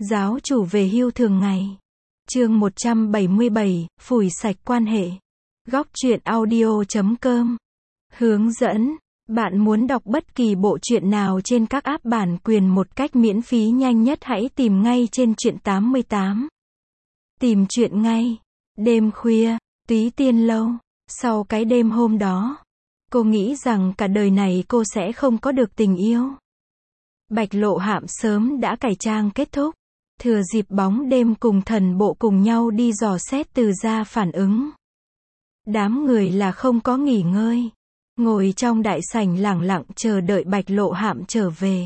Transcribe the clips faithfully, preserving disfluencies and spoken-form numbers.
Giáo chủ về hưu thường ngày. Chương một trăm bảy mươi bảy, phủi sạch quan hệ. Góc truyện audio chấm com. Hướng dẫn. Bạn muốn đọc bất kỳ bộ truyện nào trên các app bản quyền một cách miễn phí nhanh nhất hãy tìm ngay trên truyện tám mươi tám. Tìm truyện ngay. Đêm khuya, Túy Tiên lâu. Sau cái đêm hôm đó, cô nghĩ rằng cả đời này cô sẽ không có được tình yêu. Bạch Lộ Hạm sớm đã cải trang kết thúc. Thừa dịp bóng đêm cùng thần bộ cùng nhau đi dò xét Từ gia phản ứng. Đám người là không có nghỉ ngơi. Ngồi trong đại sảnh lẳng lặng chờ đợi Bạch Lộ Hạm trở về.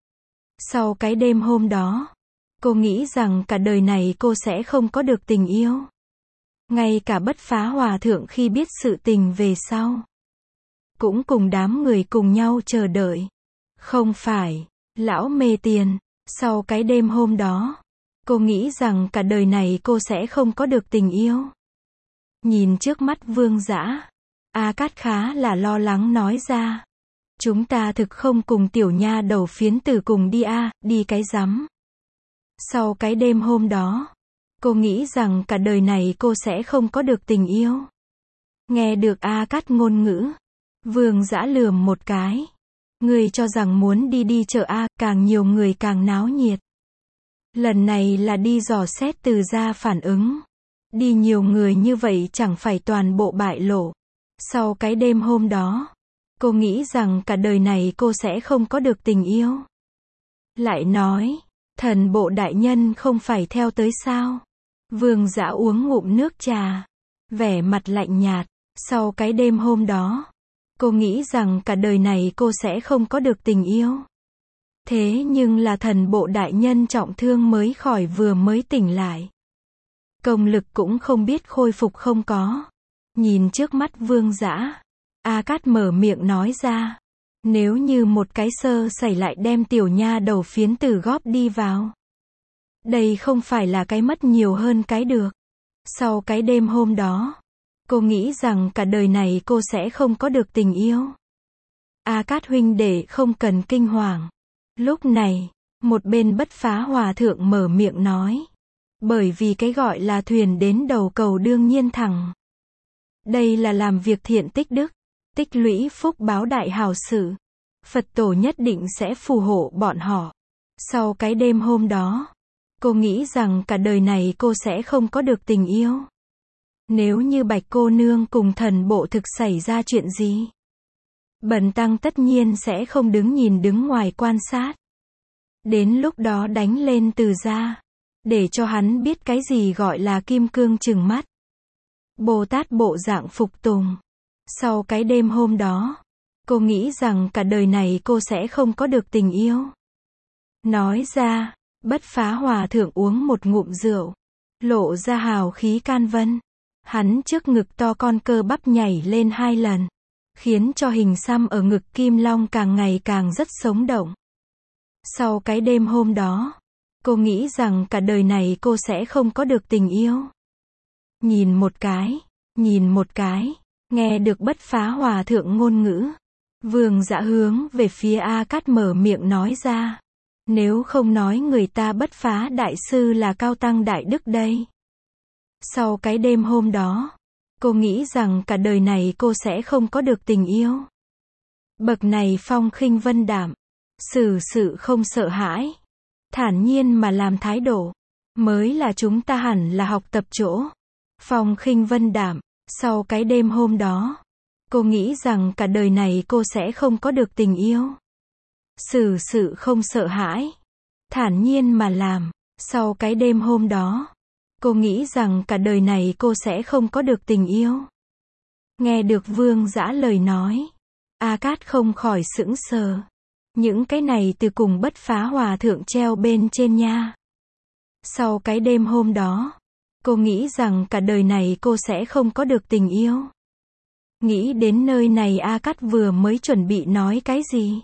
Sau cái đêm hôm đó, cô nghĩ rằng cả đời này cô sẽ không có được tình yêu. Ngay cả Bất Phá Hòa thượng khi biết sự tình về sau, cũng cùng đám người cùng nhau chờ đợi. Không phải, lão mê tiền. Sau cái đêm hôm đó, cô nghĩ rằng cả đời này cô sẽ không có được tình yêu. Nhìn trước mắt Vương Dã, A Cát khá là lo lắng nói ra. Chúng ta thực không cùng tiểu nha đầu phiến tử cùng đi a, à, đi cái rắm. Sau cái đêm hôm đó, cô nghĩ rằng cả đời này cô sẽ không có được tình yêu. Nghe được A Cát ngôn ngữ, Vương Dã lườm một cái. Người cho rằng muốn đi đi chợ a, càng nhiều người càng náo nhiệt. Lần này là đi dò xét Từ gia phản ứng. Đi nhiều người như vậy chẳng phải toàn bộ bại lộ. Sau cái đêm hôm đó, cô nghĩ rằng cả đời này cô sẽ không có được tình yêu. Lại nói, thần bộ đại nhân không phải theo tới sao? Vương Dã uống ngụm nước trà, vẻ mặt lạnh nhạt. Sau cái đêm hôm đó, cô nghĩ rằng cả đời này cô sẽ không có được tình yêu. Thế nhưng là thần bộ đại nhân trọng thương mới khỏi vừa mới tỉnh lại. Công lực cũng không biết khôi phục không có. Nhìn trước mắt Vương Dã, A Cát mở miệng nói ra. Nếu như một cái sơ sẩy lại đem tiểu nha đầu phiến tử góp đi vào. Đây không phải là cái mất nhiều hơn cái được. Sau cái đêm hôm đó, cô nghĩ rằng cả đời này cô sẽ không có được tình yêu. A Cát huynh đệ không cần kinh hoàng. Lúc này, một bên Bất Phá Hòa thượng mở miệng nói. Bởi vì cái gọi là thuyền đến đầu cầu đương nhiên thẳng. Đây là làm việc thiện tích đức, tích lũy phúc báo đại hào sự. Phật tổ nhất định sẽ phù hộ bọn họ. Sau cái đêm hôm đó, cô nghĩ rằng cả đời này cô sẽ không có được tình yêu. Nếu như Bạch cô nương cùng thần bộ thực xảy ra chuyện gì, bần tăng tất nhiên sẽ không đứng nhìn đứng ngoài quan sát. Đến lúc đó đánh lên Từ gia, để cho hắn biết cái gì gọi là kim cương trừng mắt. Bồ Tát bộ dạng phục tùng. Sau cái đêm hôm đó, cô nghĩ rằng cả đời này cô sẽ không có được tình yêu. Nói ra, Bất Phá Hòa thượng uống một ngụm rượu, lộ ra hào khí can vân. Hắn trước ngực to con cơ bắp nhảy lên hai lần, khiến cho hình xăm ở ngực Kim Long càng ngày càng rất sống động. Sau cái đêm hôm đó, cô nghĩ rằng cả đời này cô sẽ không có được tình yêu. Nhìn một cái, nhìn một cái, nghe được Bất Phá Hòa thượng ngôn ngữ. Vương Dã hướng về phía A Cát mở miệng nói ra. Nếu không nói người ta Bất Phá đại sư là cao tăng đại đức đây. Sau cái đêm hôm đó, cô nghĩ rằng cả đời này cô sẽ không có được tình yêu. Bậc này phong khinh vân đạm, xử sự không sợ hãi, thản nhiên mà làm thái độ, mới là chúng ta hẳn là học tập chỗ. Phong khinh vân đạm. Sau cái đêm hôm đó, cô nghĩ rằng cả đời này cô sẽ không có được tình yêu. Xử sự không sợ hãi, thản nhiên mà làm. Sau cái đêm hôm đó, cô nghĩ rằng cả đời này cô sẽ không có được tình yêu. Nghe được Vương Dã lời nói, A Cát không khỏi sững sờ. Những cái này từ cùng Bất Phá Hòa thượng treo bên trên nha. Sau cái đêm hôm đó, cô nghĩ rằng cả đời này cô sẽ không có được tình yêu. Nghĩ đến nơi này A Cát vừa mới chuẩn bị nói cái gì.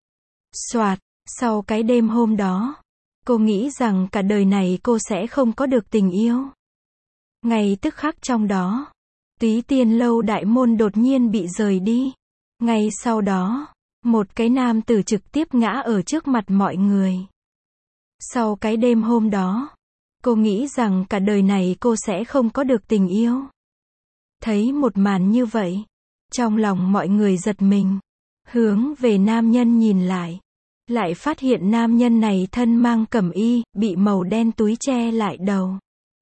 Soạt, sau cái đêm hôm đó, cô nghĩ rằng cả đời này cô sẽ không có được tình yêu. Ngay tức khắc trong đó, Túy Tiên lâu đại môn đột nhiên bị rời đi. Ngay sau đó, một cái nam tử trực tiếp ngã ở trước mặt mọi người. Sau cái đêm hôm đó, cô nghĩ rằng cả đời này cô sẽ không có được tình yêu. Thấy một màn như vậy, trong lòng mọi người giật mình, hướng về nam nhân nhìn lại, lại phát hiện nam nhân này thân mang cẩm y, bị màu đen túi che lại đầu.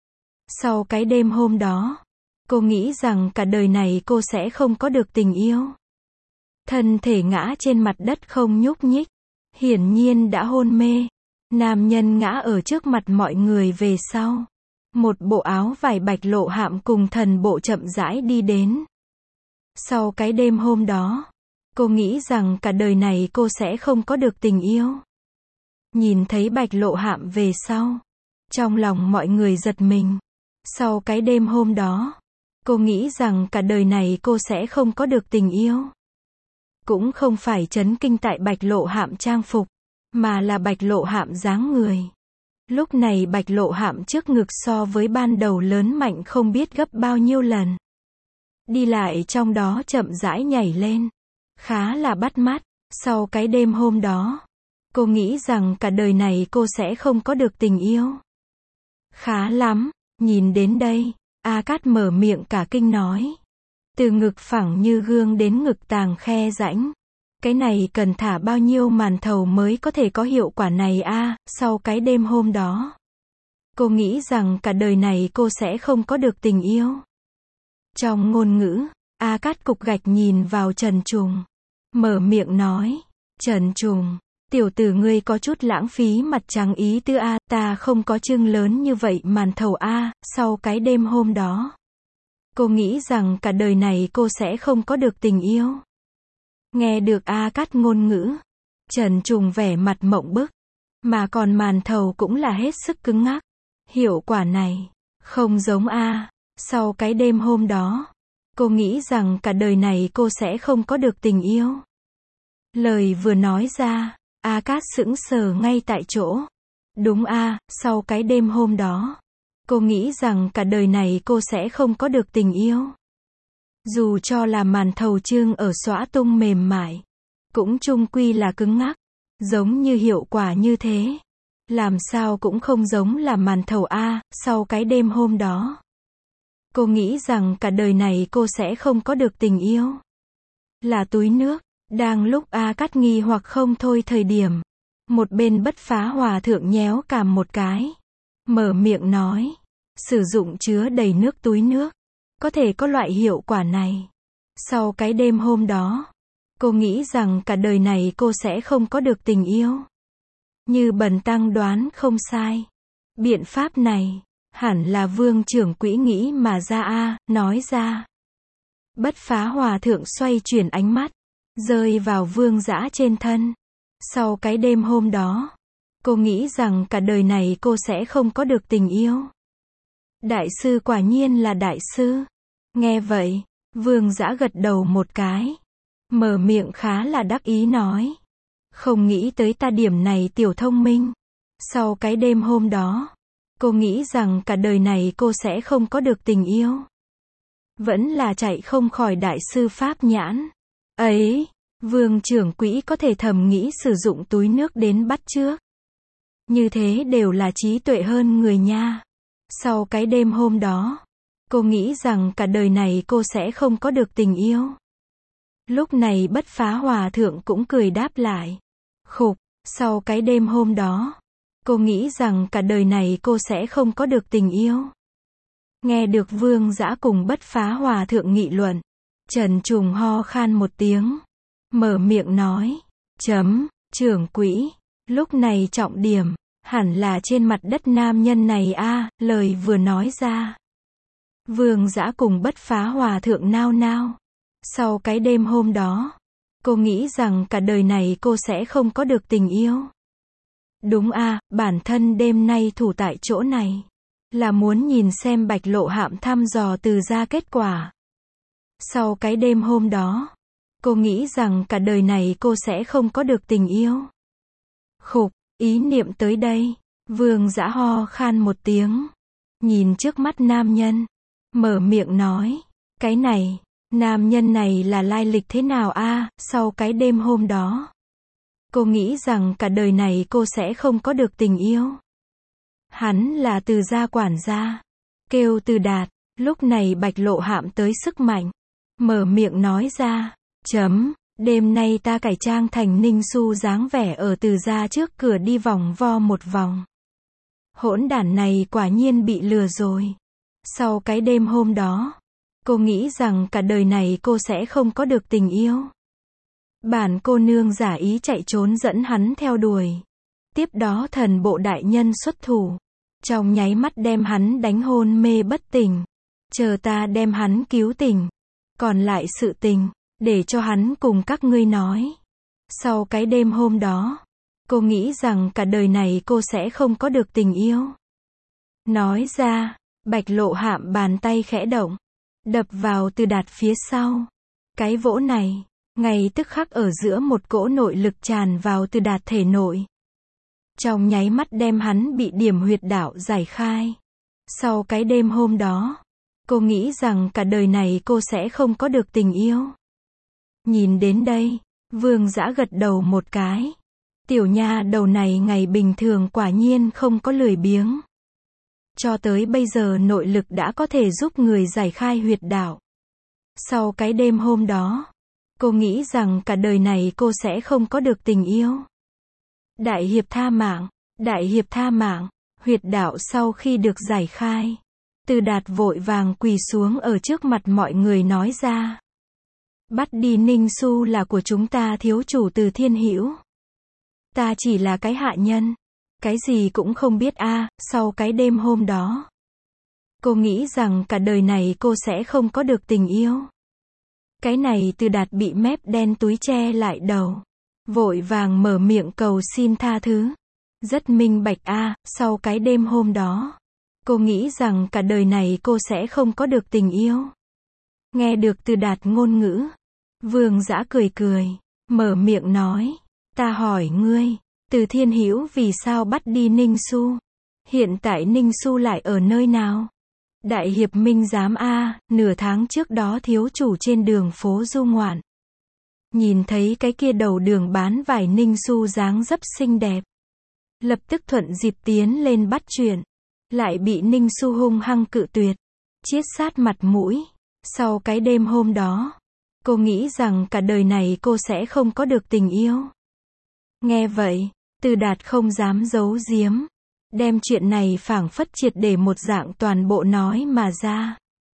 Sau cái đêm hôm đó, cô nghĩ rằng cả đời này cô sẽ không có được tình yêu. Thân thể ngã trên mặt đất không nhúc nhích, hiển nhiên đã hôn mê. Nam nhân ngã ở trước mặt mọi người về sau. Một bộ áo vải bạch lộ hạm cùng thần bộ chậm rãi đi đến. Sau cái đêm hôm đó, cô nghĩ rằng cả đời này cô sẽ không có được tình yêu. Nhìn thấy bạch lộ hạm về sau, trong lòng mọi người giật mình. Sau cái đêm hôm đó, cô nghĩ rằng cả đời này cô sẽ không có được tình yêu. Cũng không phải chấn kinh tại bạch lộ hạm trang phục, mà là bạch lộ hạm dáng người. Lúc này bạch lộ hạm trước ngực so với ban đầu lớn mạnh không biết gấp bao nhiêu lần. Đi lại trong đó chậm rãi nhảy lên. Khá là bắt mắt. Sau cái đêm hôm đó, cô nghĩ rằng cả đời này cô sẽ không có được tình yêu. Khá lắm. Nhìn đến đây, A Cát mở miệng cả kinh nói. Từ ngực phẳng như gương đến ngực tàng khe rãnh. Cái này cần thả bao nhiêu màn thầu mới có thể có hiệu quả này a? À, sau cái đêm hôm đó, cô nghĩ rằng cả đời này cô sẽ không có được tình yêu. Trong ngôn ngữ, A Cát cục gạch nhìn vào Trần Trùng, mở miệng nói, Trần Trùng, tiểu tử ngươi có chút lãng phí mặt trắng ý tứ a, ta không có trưng lớn như vậy màn thầu a. Sau cái đêm hôm đó, cô nghĩ rằng cả đời này cô sẽ không có được tình yêu. Nghe được A Cát ngôn ngữ, Trần Trùng vẻ mặt mộng bức, mà còn màn thầu cũng là hết sức cứng ngắc. Hiệu quả này, không giống A. Sau cái đêm hôm đó, cô nghĩ rằng cả đời này cô sẽ không có được tình yêu. Lời vừa nói ra, A Cát sững sờ ngay tại chỗ. Đúng A, sau cái đêm hôm đó, cô nghĩ rằng cả đời này cô sẽ không có được tình yêu. Dù cho là màn thầu trương ở xõa tung mềm mại, cũng chung quy là cứng ngắc, giống như hiệu quả như thế. Làm sao cũng không giống là màn thầu A. Sau cái đêm hôm đó, cô nghĩ rằng cả đời này cô sẽ không có được tình yêu. Là túi nước. Đang lúc A Cát nghi hoặc không thôi thời điểm, một bên Bất Phá Hòa thượng nhéo cằm một cái, mở miệng nói, sử dụng chứa đầy nước túi nước, có thể có loại hiệu quả này. Sau cái đêm hôm đó, cô nghĩ rằng cả đời này cô sẽ không có được tình yêu. Như Bần Tăng đoán không sai, biện pháp này, hẳn là Vương trưởng quỹ nghĩ mà ra a, nói ra. Bất Phá Hòa thượng xoay chuyển ánh mắt, rơi vào Vương Dã trên thân. Sau cái đêm hôm đó, cô nghĩ rằng cả đời này cô sẽ không có được tình yêu. Đại sư quả nhiên là đại sư. Nghe vậy, Vương Dã gật đầu một cái, mở miệng khá là đắc ý nói, không nghĩ tới ta điểm này tiểu thông minh. Sau cái đêm hôm đó, cô nghĩ rằng cả đời này cô sẽ không có được tình yêu. Vẫn là chạy không khỏi đại sư pháp nhãn. Ấy, Vương trưởng quỹ có thể thầm nghĩ sử dụng túi nước đến bắt chước. Như thế đều là trí tuệ hơn người nha. Sau cái đêm hôm đó, cô nghĩ rằng cả đời này cô sẽ không có được tình yêu. Lúc này Bất Phá Hòa thượng cũng cười đáp lại. Khục, sau cái đêm hôm đó, cô nghĩ rằng cả đời này cô sẽ không có được tình yêu. Nghe được Vương Dã cùng Bất Phá Hòa thượng nghị luận, Trần Trùng ho khan một tiếng, mở miệng nói, chấm, trưởng quỹ, lúc này trọng điểm, hẳn là trên mặt đất nam nhân này a. Lời vừa nói ra, Vương Dã cùng Bất Phá Hòa thượng nao nao. Sau cái đêm hôm đó, cô nghĩ rằng cả đời này cô sẽ không có được tình yêu. Đúng a, bản thân đêm nay thủ tại chỗ này, là muốn nhìn xem Bạch Lộ Hạm thăm dò từ ra kết quả. Sau cái đêm hôm đó, cô nghĩ rằng cả đời này cô sẽ không có được tình yêu. Khục, ý niệm tới đây, Vương Dã ho khan một tiếng, nhìn trước mắt nam nhân, mở miệng nói, cái này, nam nhân này là lai lịch thế nào a? Sau cái đêm hôm đó, Cô nghĩ rằng cả đời này cô sẽ không có được tình yêu. Hắn là Từ gia quản gia. Kêu Từ Đạt. Lúc này Bạch Lộ Hạm tới sức mạnh. Mở miệng nói ra. Chấm. Đêm nay ta cải trang thành Ninh Xu dáng vẻ ở Từ gia trước cửa đi vòng vo một vòng. Hỗn đản này quả nhiên bị lừa rồi. Sau cái đêm hôm đó, cô nghĩ rằng cả đời này cô sẽ không có được tình yêu. Bản cô nương giả ý chạy trốn dẫn hắn theo đuổi. Tiếp đó thần bộ đại nhân xuất thủ. Trong nháy mắt đem hắn đánh hôn mê bất tỉnh. Chờ ta đem hắn cứu tỉnh. Còn lại sự tình, để cho hắn cùng các ngươi nói. Sau cái đêm hôm đó, cô nghĩ rằng cả đời này cô sẽ không có được tình yêu. Nói ra, Bạch Lộ Hạm bàn tay khẽ động. Đập vào Từ Đạt phía sau. Cái vỗ này, ngay tức khắc ở giữa một cỗ nội lực tràn vào Từ Đạt thể nội. Trong nháy mắt đem hắn bị điểm huyệt đạo giải khai. Sau cái đêm hôm đó, cô nghĩ rằng cả đời này cô sẽ không có được tình yêu. Nhìn đến đây, Vương Dã gật đầu một cái. Tiểu nha đầu này ngày bình thường quả nhiên không có lười biếng. Cho tới bây giờ nội lực đã có thể giúp người giải khai huyệt đạo. Sau cái đêm hôm đó, cô nghĩ rằng cả đời này cô sẽ không có được tình yêu. Đại hiệp tha mạng, đại hiệp tha mạng, huyệt đạo sau khi được giải khai. Từ Đạt vội vàng quỳ xuống ở trước mặt mọi người nói ra. Bắt đi Ninh Xu là của chúng ta thiếu chủ Từ Thiên Hữu. Ta chỉ là cái hạ nhân. Cái gì cũng không biết a. À, sau cái đêm hôm đó. Cô nghĩ rằng cả đời này cô sẽ không có được tình yêu. Cái này Từ Đạt bị mép đen túi che lại đầu. Vội vàng mở miệng cầu xin tha thứ. Rất minh bạch a. À, sau cái đêm hôm đó. Cô nghĩ rằng cả đời này cô sẽ không có được tình yêu. Nghe được Từ Đạt ngôn ngữ. Vương Dã cười cười. Mở miệng nói. Ta hỏi ngươi. Từ Thiên Hữu vì sao bắt đi Ninh Xu? Hiện tại Ninh Xu lại ở nơi nào? Đại hiệp minh giám a, à, nửa tháng trước đó thiếu chủ trên đường phố du ngoạn. Nhìn thấy cái kia đầu đường bán vải Ninh Xu dáng dấp xinh đẹp. Lập tức thuận dịp tiến lên bắt chuyện. Lại bị Ninh Xu hung hăng cự tuyệt. Chiết sát mặt mũi. Sau cái đêm hôm đó, cô nghĩ rằng cả đời này cô sẽ không có được tình yêu. Nghe vậy, Từ Đạt không dám giấu giếm. Đem chuyện này phảng phất triệt để một dạng toàn bộ nói mà ra.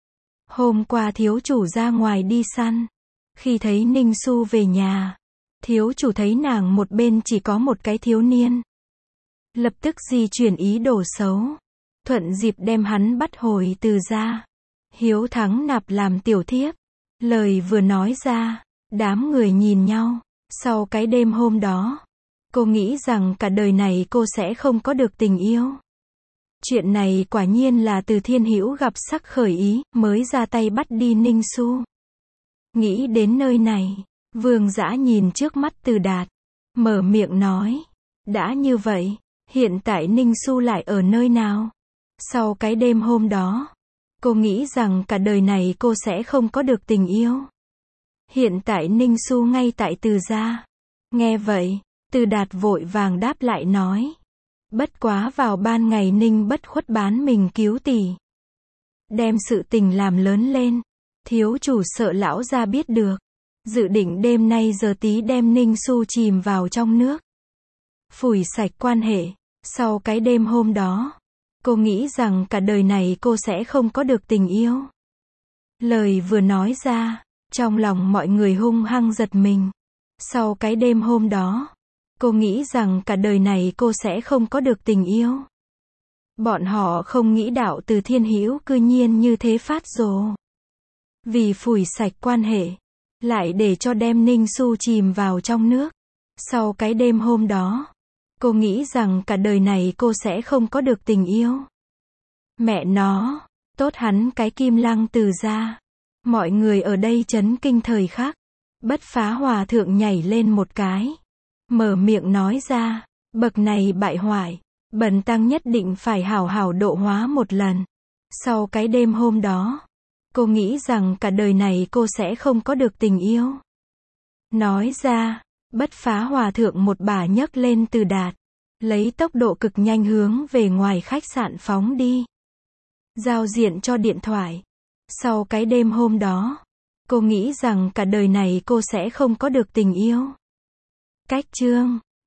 Hôm qua thiếu chủ ra ngoài đi săn. Khi thấy Ninh Xu về nhà, thiếu chủ thấy nàng một bên chỉ có một cái thiếu niên. Lập tức di chuyển ý đồ xấu. Thuận dịp đem hắn bắt hồi Từ gia. Hiếu thắng nạp làm tiểu thiếp. Lời vừa nói ra, đám người nhìn nhau. Sau cái đêm hôm đó, cô nghĩ rằng cả đời này cô sẽ không có được tình yêu. Chuyện này quả nhiên là Từ Thiên Hữu gặp sắc khởi ý, mới ra tay bắt đi Ninh Xu. Nghĩ đến nơi này, Vương Dã nhìn trước mắt Từ Đạt. Mở miệng nói. Đã như vậy, hiện tại Ninh Xu lại ở nơi nào? Sau cái đêm hôm đó, cô nghĩ rằng cả đời này cô sẽ không có được tình yêu. Hiện tại Ninh Xu ngay tại Từ gia. Nghe vậy, Từ Đạt vội vàng đáp lại nói. Bất quá vào ban ngày Ninh bất khuất bán mình cứu tỷ. Đem sự tình làm lớn lên. Thiếu chủ sợ lão gia biết được. Dự định đêm nay giờ tí đem Ninh Xu chìm vào trong nước. Phủi sạch quan hệ. Sau cái đêm hôm đó, cô nghĩ rằng cả đời này cô sẽ không có được tình yêu. Lời vừa nói ra, trong lòng mọi người hung hăng giật mình. Sau cái đêm hôm đó, cô nghĩ rằng cả đời này cô sẽ không có được tình yêu. Bọn họ không nghĩ đạo Từ Thiên Hữu cư nhiên như thế phát rồ. Vì phủi sạch quan hệ, lại để cho đem Ninh Xu chìm vào trong nước. Sau cái đêm hôm đó, cô nghĩ rằng cả đời này cô sẽ không có được tình yêu. Mẹ nó, tốt hắn cái Kim Lăng Từ gia. Mọi người ở đây chấn kinh thời khắc. Bất Phá Hòa thượng nhảy lên một cái. Mở miệng nói ra, bậc này bại hoại, bần tăng nhất định phải hảo hảo độ hóa một lần. Sau cái đêm hôm đó, cô nghĩ rằng cả đời này cô sẽ không có được tình yêu. Nói ra, Bất phá hòa thượng một bà nhấc lên từ Đạt, lấy tốc độ cực nhanh hướng về ngoài khách sạn phóng đi. Giao diện cho điện thoại. Sau cái đêm hôm đó, cô nghĩ rằng cả đời này cô sẽ không có được tình yêu. Cách chương